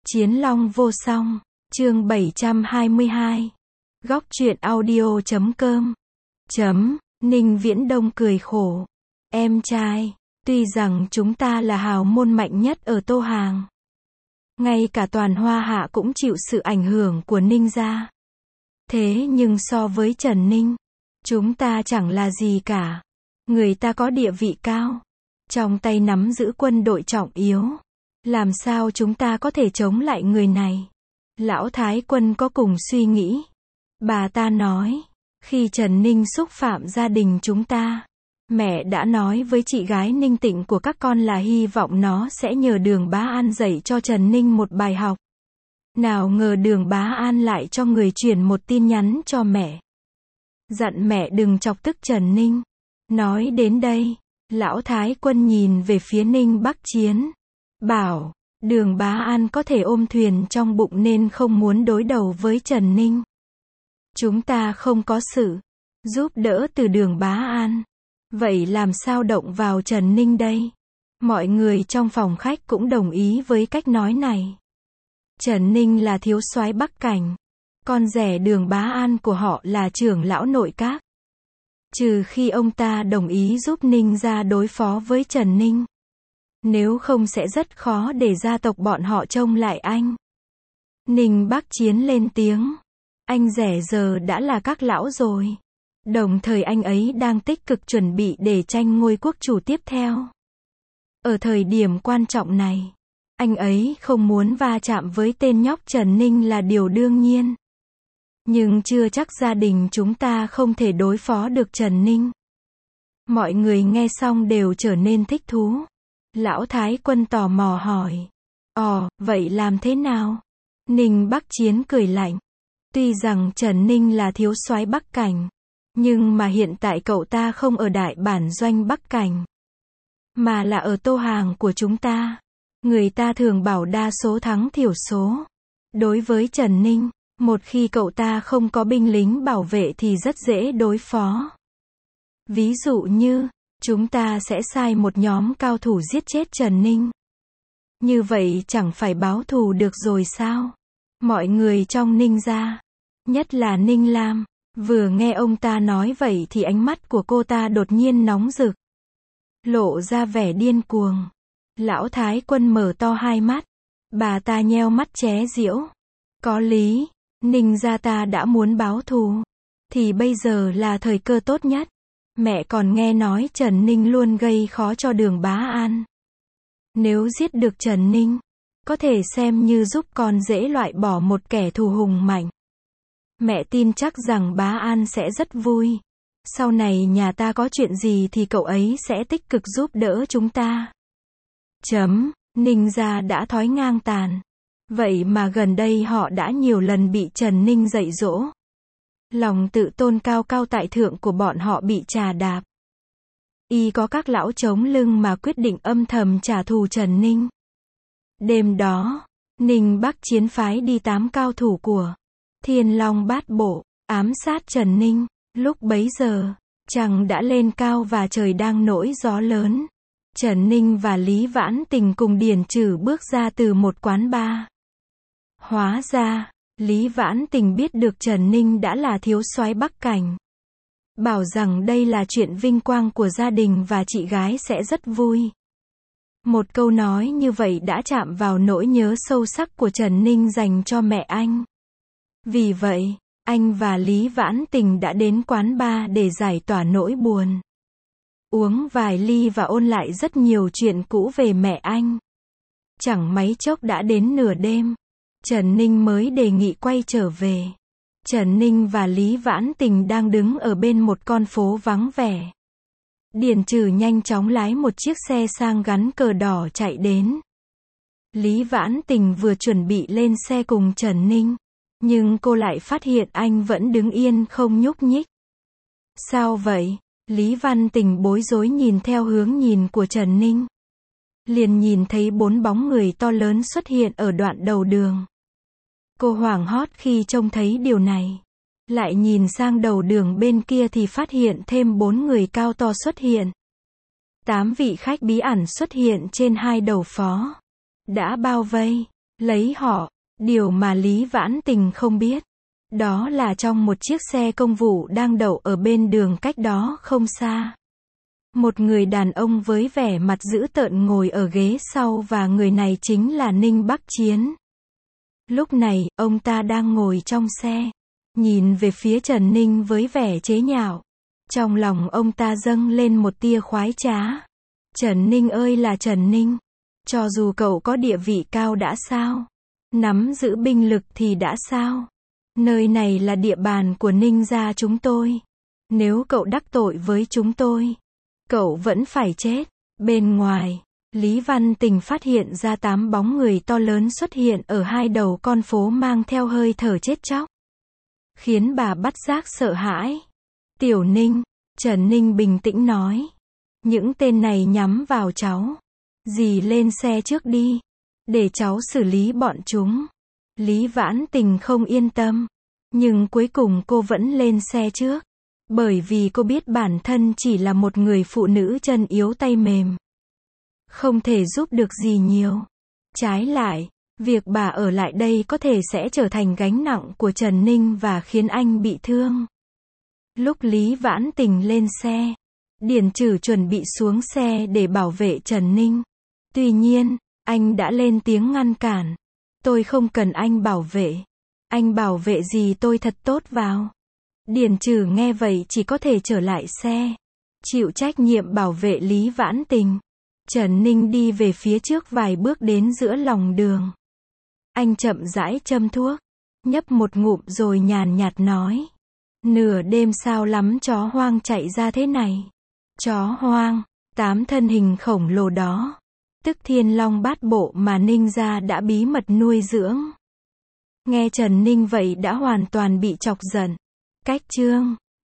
Chiến Long vô song, chương 722. Góc truyện audio.com. Ninh Viễn Đông cười khổ. Em trai, tuy rằng chúng ta là hào môn mạnh nhất ở Tô Hàng, ngay cả toàn Hoa Hạ cũng chịu sự ảnh hưởng của Ninh gia. Thế nhưng so với Trần Ninh, chúng ta chẳng là gì cả. Người ta có địa vị cao, trong tay nắm giữ quân đội trọng yếu. Làm sao chúng ta có thể chống lại người này? Lão Thái Quân có cùng suy nghĩ. Bà ta nói, khi Trần Ninh xúc phạm gia đình chúng ta, mẹ đã nói với chị gái Ninh Tịnh của các con là hy vọng nó sẽ nhờ Đường Bá An dạy cho Trần Ninh một bài học. Nào ngờ Đường Bá An lại cho người chuyển một tin nhắn cho mẹ, dặn mẹ đừng chọc tức Trần Ninh. Nói đến đây, Lão Thái Quân nhìn về phía Ninh Bắc Chiến, bảo, Đường Bá An có thể ôm thuyền trong bụng nên không muốn đối đầu với Trần Ninh. Chúng ta không có sự giúp đỡ từ Đường Bá An, vậy làm sao động vào Trần Ninh đây? Mọi người trong phòng khách cũng đồng ý với cách nói này. Trần Ninh là thiếu soái Bắc Cảnh, con rể Đường Bá An của họ là trưởng lão nội các. Trừ khi ông ta đồng ý giúp Ninh gia đối phó với Trần Ninh, nếu không sẽ rất khó để gia tộc bọn họ trông lại anh. Ninh Bắc Chiến lên tiếng, anh rể giờ đã là các lão rồi. Đồng thời anh ấy đang tích cực chuẩn bị để tranh ngôi quốc chủ tiếp theo. Ở thời điểm quan trọng này, anh ấy không muốn va chạm với tên nhóc Trần Ninh là điều đương nhiên. Nhưng chưa chắc gia đình chúng ta không thể đối phó được Trần Ninh. Mọi người nghe xong đều trở nên thích thú. Lão Thái Quân tò mò hỏi, vậy làm thế nào? Ninh Bắc Chiến cười lạnh. Tuy rằng Trần Ninh là thiếu soái Bắc Cảnh, nhưng mà hiện tại cậu ta không ở đại bản doanh Bắc Cảnh, mà là ở Tô Hàng của chúng ta. Người ta thường bảo đa số thắng thiểu số. Đối với Trần Ninh, một khi cậu ta không có binh lính bảo vệ thì rất dễ đối phó. Ví dụ như, chúng ta sẽ sai một nhóm cao thủ giết chết Trần Ninh. Như vậy chẳng phải báo thù được rồi sao? Mọi người trong Ninh gia, nhất là Ninh Lam, vừa nghe ông ta nói vậy thì ánh mắt của cô ta đột nhiên nóng rực, lộ ra vẻ điên cuồng. Lão Thái Quân mở to hai mắt, bà ta nheo mắt chế giễu. Có lý, Ninh gia ta đã muốn báo thù, thì bây giờ là thời cơ tốt nhất. Mẹ còn nghe nói Trần Ninh luôn gây khó cho Đường Bá An. Nếu giết được Trần Ninh, có thể xem như giúp con dễ loại bỏ một kẻ thù hùng mạnh. Mẹ tin chắc rằng Bá An sẽ rất vui. Sau này nhà ta có chuyện gì thì cậu ấy sẽ tích cực giúp đỡ chúng ta. Ninh gia đã thói ngang tàn. Vậy mà gần đây họ đã nhiều lần bị Trần Ninh dạy dỗ. Lòng tự tôn cao cao tại thượng của bọn họ bị trà đạp. Y có các lão chống lưng mà quyết định âm thầm trả thù Trần Ninh. Đêm đó, Ninh Bắc Chiến phái đi 8 cao thủ của Thiên Long Bát Bộ, ám sát Trần Ninh. Lúc bấy giờ, trăng đã lên cao và trời đang nổi gió lớn. Trần Ninh và Lý Vãn Tình cùng Điền Trừ bước ra từ một quán bar. Hóa ra, Lý Vãn Tình biết được Trần Ninh đã là thiếu soái Bắc Cảnh, bảo rằng đây là chuyện vinh quang của gia đình và chị gái sẽ rất vui. Một câu nói như vậy đã chạm vào nỗi nhớ sâu sắc của Trần Ninh dành cho mẹ anh. Vì vậy, anh và Lý Vãn Tình đã đến quán bar để giải tỏa nỗi buồn, uống vài ly và ôn lại rất nhiều chuyện cũ về mẹ anh. Chẳng mấy chốc đã đến nửa đêm, Trần Ninh mới đề nghị quay trở về. Trần Ninh và Lý Vãn Tình đang đứng ở bên một con phố vắng vẻ. Điền Trừ nhanh chóng lái một chiếc xe sang gắn cờ đỏ chạy đến. Lý Vãn Tình vừa chuẩn bị lên xe cùng Trần Ninh, nhưng cô lại phát hiện anh vẫn đứng yên không nhúc nhích. Sao vậy? Lý Văn Tình bối rối nhìn theo hướng nhìn của Trần Ninh. Liền nhìn thấy 4 bóng người to lớn xuất hiện ở đoạn đầu đường. Cô hoảng hốt khi trông thấy điều này. Lại nhìn sang đầu đường bên kia thì phát hiện thêm 4 người cao to xuất hiện. 8 vị khách bí ẩn xuất hiện trên hai đầu phó. Đã bao vây. lấy họ. Điều mà Lý Vãn Tình không biết, đó là trong một chiếc xe công vụ đang đậu ở bên đường cách đó không xa. Một người đàn ông với vẻ mặt dữ tợn ngồi ở ghế sau và người này chính là Ninh Bắc Chiến. Lúc này, ông ta đang ngồi trong xe, nhìn về phía Trần Ninh với vẻ chế nhạo. Trong lòng ông ta dâng lên một tia khoái trá. Trần Ninh ơi là Trần Ninh, cho dù cậu có địa vị cao đã sao? Nắm giữ binh lực thì đã sao? Nơi này là địa bàn của Ninh gia chúng tôi. Nếu cậu đắc tội với chúng tôi, cậu vẫn phải chết. Bên ngoài, Lý Văn Tình phát hiện ra 8 bóng người to lớn xuất hiện ở hai đầu con phố mang theo hơi thở chết chóc, khiến bà bất giác sợ hãi. Tiểu Ninh, Trần Ninh bình tĩnh nói. Những tên này nhắm vào cháu. Dì lên xe trước đi, để cháu xử lý bọn chúng. Lý Vãn Tình không yên tâm, nhưng cuối cùng cô vẫn lên xe trước. Bởi vì cô biết bản thân chỉ là một người phụ nữ chân yếu tay mềm, không thể giúp được gì nhiều. Trái lại, việc bà ở lại đây có thể sẽ trở thành gánh nặng của Trần Ninh và khiến anh bị thương. Lúc Lý Vãn Tình lên xe, Điền Trử chuẩn bị xuống xe để bảo vệ Trần Ninh. Tuy nhiên, anh đã lên tiếng ngăn cản. Tôi không cần anh bảo vệ. Anh bảo vệ gì tôi thật tốt vào. Điền Trử nghe vậy chỉ có thể trở lại xe, chịu trách nhiệm bảo vệ Lý Vãn Tình. Trần Ninh đi về phía trước vài bước đến giữa lòng đường. Anh chậm rãi châm thuốc, nhấp một ngụm rồi nhàn nhạt nói. Nửa đêm sao lắm chó hoang chạy ra thế này? Chó hoang, 8 thân hình khổng lồ đó, tức Thiên Long Bát Bộ mà Ninh gia đã bí mật nuôi dưỡng. Nghe Trần Ninh vậy đã hoàn toàn bị chọc giận. Cách chương